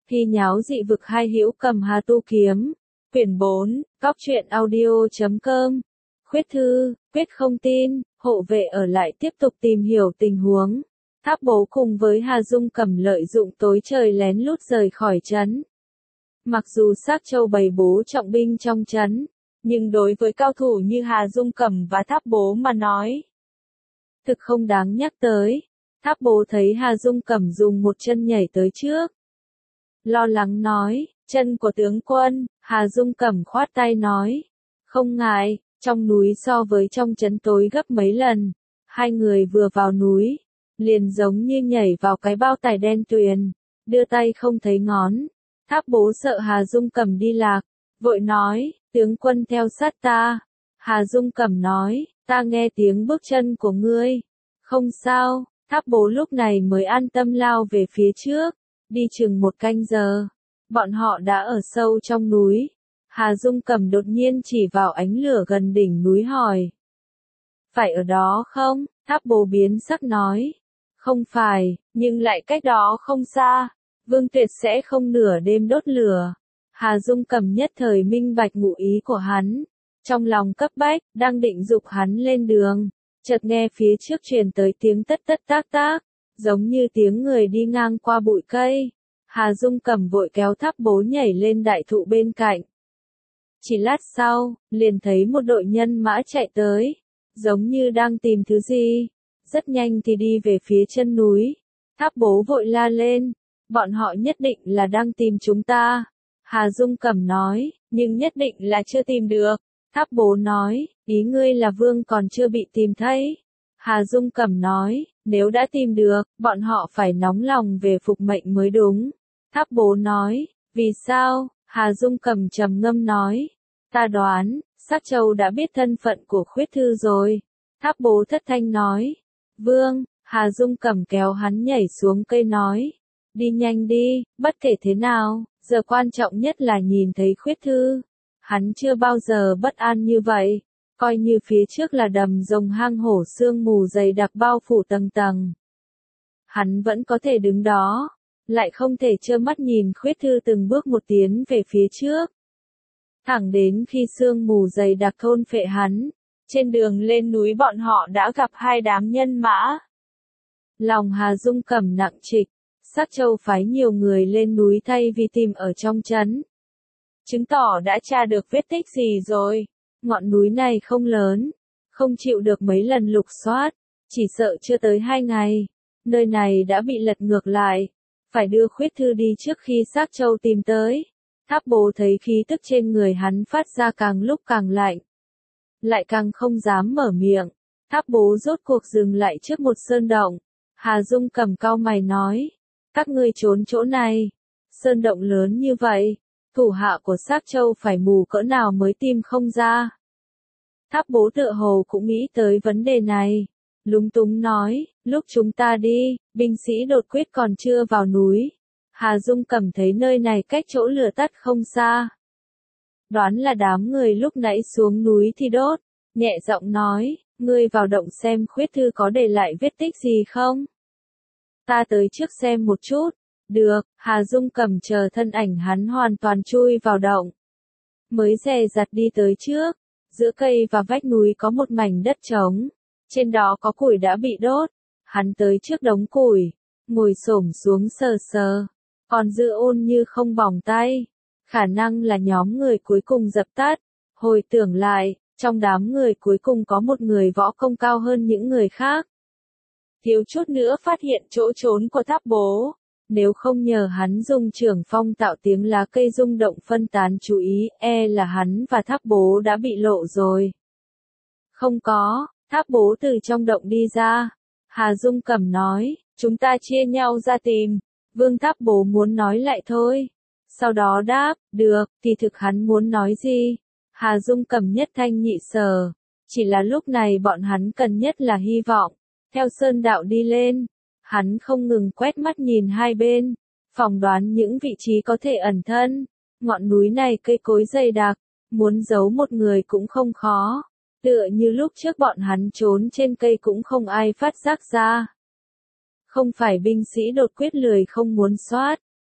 Thi nháo dị vực hai hữu cầm hà tu kiếm. Quyển 4, Cóc truyện audio.com. Khuyết thư, Quyết không tin, hộ vệ ở lại tiếp tục tìm hiểu tình huống. Tháp Bố cùng với Hà Dung Cẩm lợi dụng tối trời lén lút rời khỏi trấn. Mặc dù Xác Châu bày bố trọng binh trong trấn, nhưng đối với cao thủ như Hà Dung Cẩm và Tháp Bố mà nói, thực không đáng nhắc tới. Tháp Bố thấy Hà Dung Cẩm dùng một chân nhảy tới trước. Lo lắng nói, chân của tướng quân. Hà Dung Cẩm khoát tay nói, không ngại, trong núi so với trong trấn tối gấp mấy lần. Hai người vừa vào núi, liền giống như nhảy vào cái bao tải đen tuyền, đưa tay không thấy ngón. Tháp Bố sợ Hà Dung Cẩm đi lạc, vội nói, tướng quân theo sát ta. Hà Dung Cẩm nói, ta nghe tiếng bước chân của ngươi. Không sao. Tháp Bố lúc này mới an tâm lao về phía trước. Đi chừng một canh giờ, bọn họ đã ở sâu trong núi. Hà Dung Cẩm đột nhiên chỉ vào ánh lửa gần đỉnh núi hỏi, phải ở đó không? Tháp Bố biến sắc nói, không phải, nhưng lại cách đó không xa. Vương Tuyệt sẽ không nửa đêm đốt lửa. Hà Dung Cẩm nhất thời minh bạch ngụ ý của hắn, trong lòng cấp bách, đang định giục hắn lên đường, chợt nghe phía trước truyền tới tiếng tất tất tác tác, giống như tiếng người đi ngang qua bụi cây. Hà Dung Cẩm vội kéo Tháp Bố nhảy lên đại thụ bên cạnh. Chỉ lát sau, liền thấy một đội nhân mã chạy tới, giống như đang tìm thứ gì, rất nhanh thì đi về phía chân núi. Tháp Bố vội la lên, bọn họ nhất định là đang tìm chúng ta. Hà Dung Cẩm nói, nhưng nhất định là chưa tìm được. Tháp Bố nói, ý ngươi là Vương còn chưa bị tìm thấy. Hà Dung Cẩm nói, nếu đã tìm được, bọn họ phải nóng lòng về phục mệnh mới đúng. Tháp Bố nói, vì sao? Hà Dung Cẩm trầm ngâm nói, ta đoán, Xác Châu đã biết thân phận của Khuyết Thư rồi. Tháp Bố thất thanh nói, Vương. Hà Dung Cẩm kéo hắn nhảy xuống cây nói, đi nhanh đi, bất kể thế nào, giờ quan trọng nhất là nhìn thấy Khuyết Thư. Hắn chưa bao giờ bất an như vậy, coi như phía trước là đầm rồng hang hổ sương mù dày đặc bao phủ tầng tầng. Hắn vẫn có thể đứng đó, lại không thể trơ mắt nhìn Khuyết Thư từng bước một tiến về phía trước. Thẳng đến khi sương mù dày đặc thôn phệ hắn, trên đường lên núi bọn họ đã gặp hai đám nhân mã. Lòng Hà Dung Cẩm nặng trịch, Xác Châu phái nhiều người lên núi thay vì tìm ở trong trấn. Chứng tỏ đã tra được vết tích gì rồi. Ngọn núi này không lớn, không chịu được mấy lần lục soát, chỉ sợ chưa tới 2 ngày. Nơi này đã bị lật ngược lại, phải đưa Khuyết Thư đi trước khi Xác Châu tìm tới. Tháp Bố thấy khí tức trên người hắn phát ra càng lúc càng lạnh, lại càng không dám mở miệng. Tháp Bố rốt cuộc dừng lại trước một sơn động. Hà Dung Cẩm cau mày nói, các ngươi trốn chỗ này, sơn động lớn như vậy, thủ hạ của Xác Châu phải mù cỡ nào mới tìm không ra. Tháp Bố tựa hồ cũng nghĩ tới vấn đề này, lúng túng nói, lúc chúng ta đi, binh sĩ đột quyết còn chưa vào núi. Hà Dung Cẩm thấy nơi này cách chỗ lửa tắt không xa, đoán là đám người lúc nãy xuống núi thì đốt, nhẹ giọng nói, ngươi vào động xem Khuyết Thư có để lại vết tích gì không? Ta tới trước xem một chút. Được. Hà Dung Cẩm chờ thân ảnh hắn hoàn toàn chui vào động, mới dè dặt đi tới trước. Giữa cây và vách núi có một mảnh đất trống, trên đó có củi đã bị đốt. Hắn tới trước đống củi, ngồi xổm xuống sờ sờ, còn dư ôn như không bỏng tay. Khả năng là nhóm người cuối cùng dập tắt. Hồi tưởng lại, trong đám người cuối cùng có một người võ công cao hơn những người khác. Thiếu chút nữa phát hiện chỗ trốn của Tháp Bố. Nếu không nhờ hắn dùng trưởng phong tạo tiếng lá cây rung động phân tán chú ý, là hắn và Tháp Bố đã bị lộ rồi. Không có. Tháp Bố từ trong động đi ra. Hà Dung Cẩm nói, chúng ta chia nhau ra tìm. Vương. Tháp Bố muốn nói lại thôi. Sau đó đáp, được, thì thực hắn muốn nói gì? Hà Dung Cẩm nhất thanh nhị sở. Chỉ là lúc này bọn hắn cần nhất là hy vọng. Theo sơn đạo đi lên, hắn không ngừng quét mắt nhìn hai bên, phỏng đoán những vị trí có thể ẩn thân. Ngọn núi này cây cối dày đặc, muốn giấu một người cũng không khó. Tựa như lúc trước bọn hắn trốn trên cây cũng không ai phát giác ra. Không phải binh sĩ đột quyết lười không muốn soát,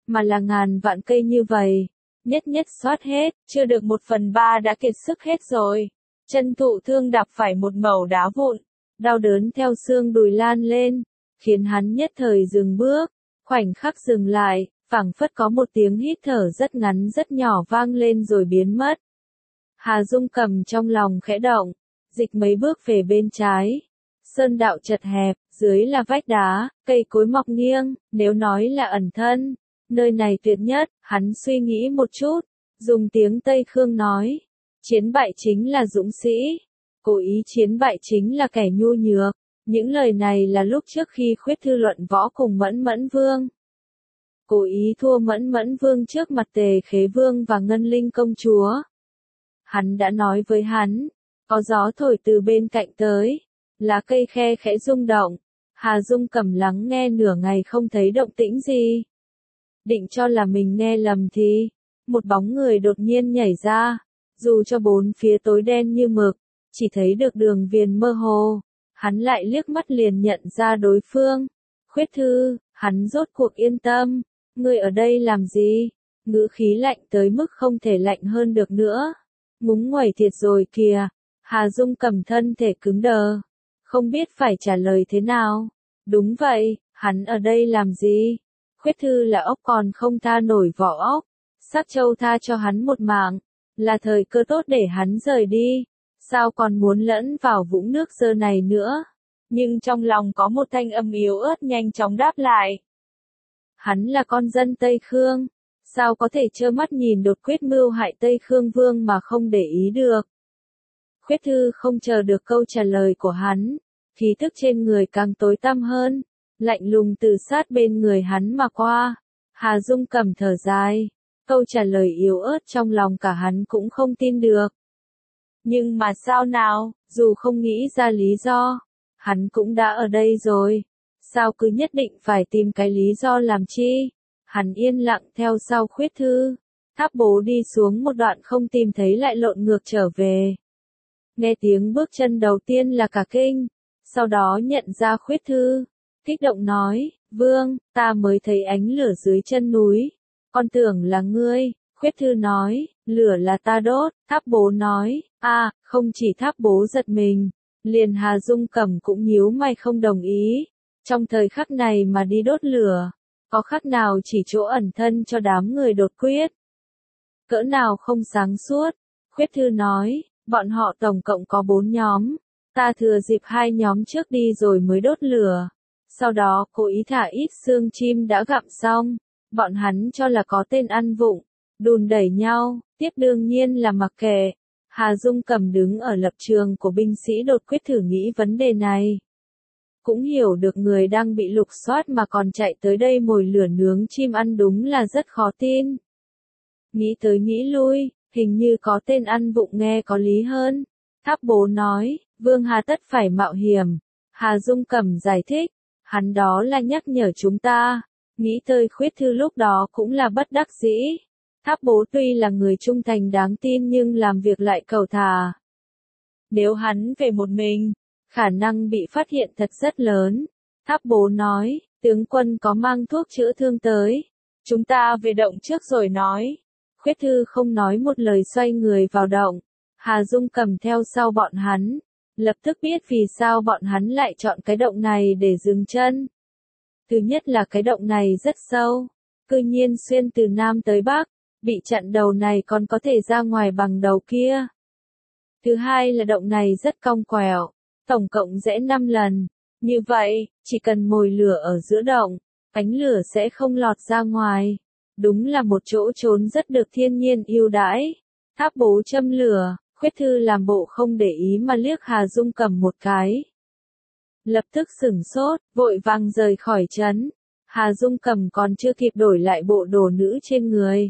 mà là ngàn vạn cây như vậy. Nhất nhất soát hết, chưa được 1/3 đã kiệt sức hết rồi. Chân thụ thương đạp phải một mẩu đá vụn, đau đớn theo xương đùi lan lên, khiến hắn nhất thời dừng bước, khoảnh khắc dừng lại, phảng phất có một tiếng hít thở rất ngắn rất nhỏ vang lên rồi biến mất. Hà Dung Cầm trong lòng khẽ động, dịch mấy bước về bên trái. Sơn đạo chật hẹp, dưới là vách đá, cây cối mọc nghiêng, nếu nói là ẩn thân, nơi này tuyệt nhất, hắn suy nghĩ một chút, dùng tiếng Tây Khương nói, chiến bại chính là dũng sĩ, cố ý chiến bại chính là kẻ nhu nhược. Những lời này là lúc trước khi Khuyết Thư luận võ cùng Mẫn Mẫn Vương. Cố ý thua Mẫn Mẫn Vương trước mặt Tề Khế Vương và Ngân Linh công chúa. Hắn đã nói với hắn, có gió thổi từ bên cạnh tới, lá cây khe khẽ rung động. Hà Dung Cầm lắng nghe nửa ngày không thấy động tĩnh gì. Định cho là mình nghe lầm thì, một bóng người đột nhiên nhảy ra, dù cho bốn phía tối đen như mực, chỉ thấy được đường viền mơ hồ. Hắn lại liếc mắt liền nhận ra đối phương. Khuyết Thư, hắn rốt cuộc yên tâm. Ngươi ở đây làm gì? Ngữ khí lạnh tới mức không thể lạnh hơn được nữa. Ngúng nguẩy thiệt rồi kìa. Hà Dung Cầm thân thể cứng đờ, không biết phải trả lời thế nào. Đúng vậy, hắn ở đây làm gì? Khuyết Thư là ốc còn không tha nổi vỏ ốc. Sắc Châu tha cho hắn một mạng, là thời cơ tốt để hắn rời đi. Sao còn muốn lẫn vào vũng nước dơ này nữa? Nhưng trong lòng có một thanh âm yếu ớt nhanh chóng đáp lại. Hắn là con dân Tây Khương, sao có thể trơ mắt nhìn đột quyết mưu hại Tây Khương Vương mà không để ý được? Khuyết Thư không chờ được câu trả lời của hắn, khí thức trên người càng tối tăm hơn, lạnh lùng từ sát bên người hắn mà qua. Hà Dung Cầm thở dài, câu trả lời yếu ớt trong lòng cả hắn cũng không tin được. Nhưng mà sao nào, dù không nghĩ ra lý do, hắn cũng đã ở đây rồi. Sao cứ nhất định phải tìm cái lý do làm chi? Hắn yên lặng theo sau Khuyết Thư. Tháp Bố đi xuống một đoạn không tìm thấy lại lộn ngược trở về. Nghe tiếng bước chân đầu tiên là cả kinh, sau đó nhận ra Khuyết Thư. Kích động nói, Vương, ta mới thấy ánh lửa dưới chân núi. Con tưởng là ngươi. Khuyết Thư nói, lửa là ta đốt. Tháp Bố nói, không chỉ Tháp Bố giật mình, liền Hà Dung Cầm cũng nhíu mày không đồng ý. Trong thời khắc này mà đi đốt lửa, có khác nào chỉ chỗ ẩn thân cho đám người đột quyết. Cỡ nào không sáng suốt. Khuyết Thư nói, bọn họ tổng cộng có 4 nhóm, ta thừa dịp 2 nhóm trước đi rồi mới đốt lửa. Sau đó cố ý thả ít xương chim đã gặm xong, bọn hắn cho là có tên ăn vụng, đùn đẩy nhau, tiếp đương nhiên là mặc kệ. Hà Dung Cầm đứng ở lập trường của binh sĩ đột quyết thử nghĩ vấn đề này. Cũng hiểu được người đang bị lục soát mà còn chạy tới đây mồi lửa nướng chim ăn đúng là rất khó tin. Nghĩ tới nghĩ lui, hình như có tên ăn vụng nghe có lý hơn. Tháp Bố nói, Vương hà tất phải mạo hiểm. Hà Dung Cầm giải thích, hắn đó là nhắc nhở chúng ta. Nghĩ tới Khuyết Thư lúc đó cũng là bất đắc dĩ. Tháp Bố tuy là người trung thành đáng tin nhưng làm việc lại cầu thả. Nếu hắn về một mình, khả năng bị phát hiện thật rất lớn. Tháp Bố nói, tướng quân có mang thuốc chữa thương tới. Chúng ta về động trước rồi nói. Khuyết Thư không nói một lời xoay người vào động. Hà Dung Cầm theo sau bọn hắn. Lập tức biết vì sao bọn hắn lại chọn cái động này để dừng chân. Thứ nhất là cái động này rất sâu. Cư nhiên xuyên từ Nam tới Bắc. Bị chặn đầu này còn có thể ra ngoài bằng đầu kia. Thứ hai là động này rất cong quẹo. Tổng cộng rẽ 5 lần. Như vậy, chỉ cần mồi lửa ở giữa động, ánh lửa sẽ không lọt ra ngoài. Đúng là một chỗ trốn rất được thiên nhiên ưu đãi. Tháp Bố châm lửa, Khuyết Thư làm bộ không để ý mà liếc Hà Dung Cầm một cái. Lập tức sửng sốt, vội vàng rời khỏi trấn. Hà Dung Cầm còn chưa kịp đổi lại bộ đồ nữ trên người.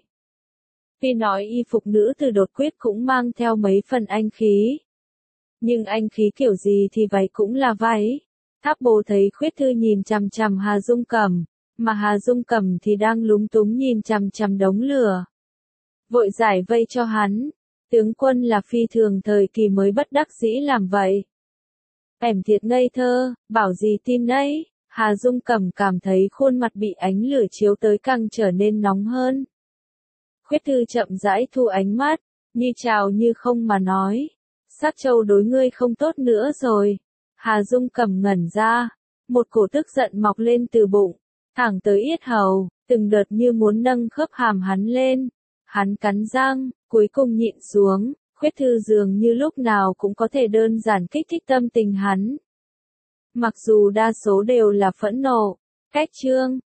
Tuy nói y phục nữ từ đột quyết cũng mang theo mấy phần anh khí. Nhưng anh khí kiểu gì thì váy cũng là váy. Tháp Bố thấy Khuyết Thư nhìn chằm chằm Hà Dung Cầm, mà Hà Dung Cầm thì đang lúng túng nhìn chằm chằm đống lửa. Vội giải vây cho hắn. Tướng quân là phi thường thời kỳ mới bất đắc dĩ làm vậy. Ẻm thiệt ngây thơ, bảo gì tin đấy. Hà Dung Cẩm cảm thấy khuôn mặt bị ánh lửa chiếu tới càng trở nên nóng hơn. Khuyết Thư chậm rãi thu ánh mắt, như chào như không mà nói. Sát Châu đối ngươi không tốt nữa rồi. Hà Dung Cẩm ngẩn ra, một cổ tức giận mọc lên từ bụng, thẳng tới yết hầu, từng đợt như muốn nâng khớp hàm hắn lên. Hắn cắn răng, cuối cùng nhịn xuống, Khuyết Thư dường như lúc nào cũng có thể đơn giản kích thích tâm tình hắn. Mặc dù đa số đều là phẫn nộ, cách chương,